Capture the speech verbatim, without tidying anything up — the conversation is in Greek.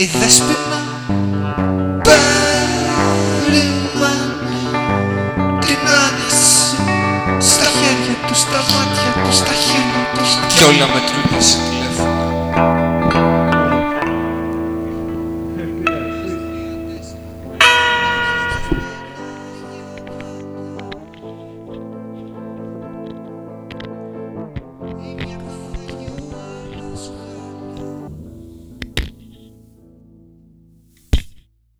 Η Δέσποινα περιμένει την άνοιξη στα χέρια του, στα μάτια του, στα χέρια του. Κι όλα μετρούνται σε τηλέφωνο.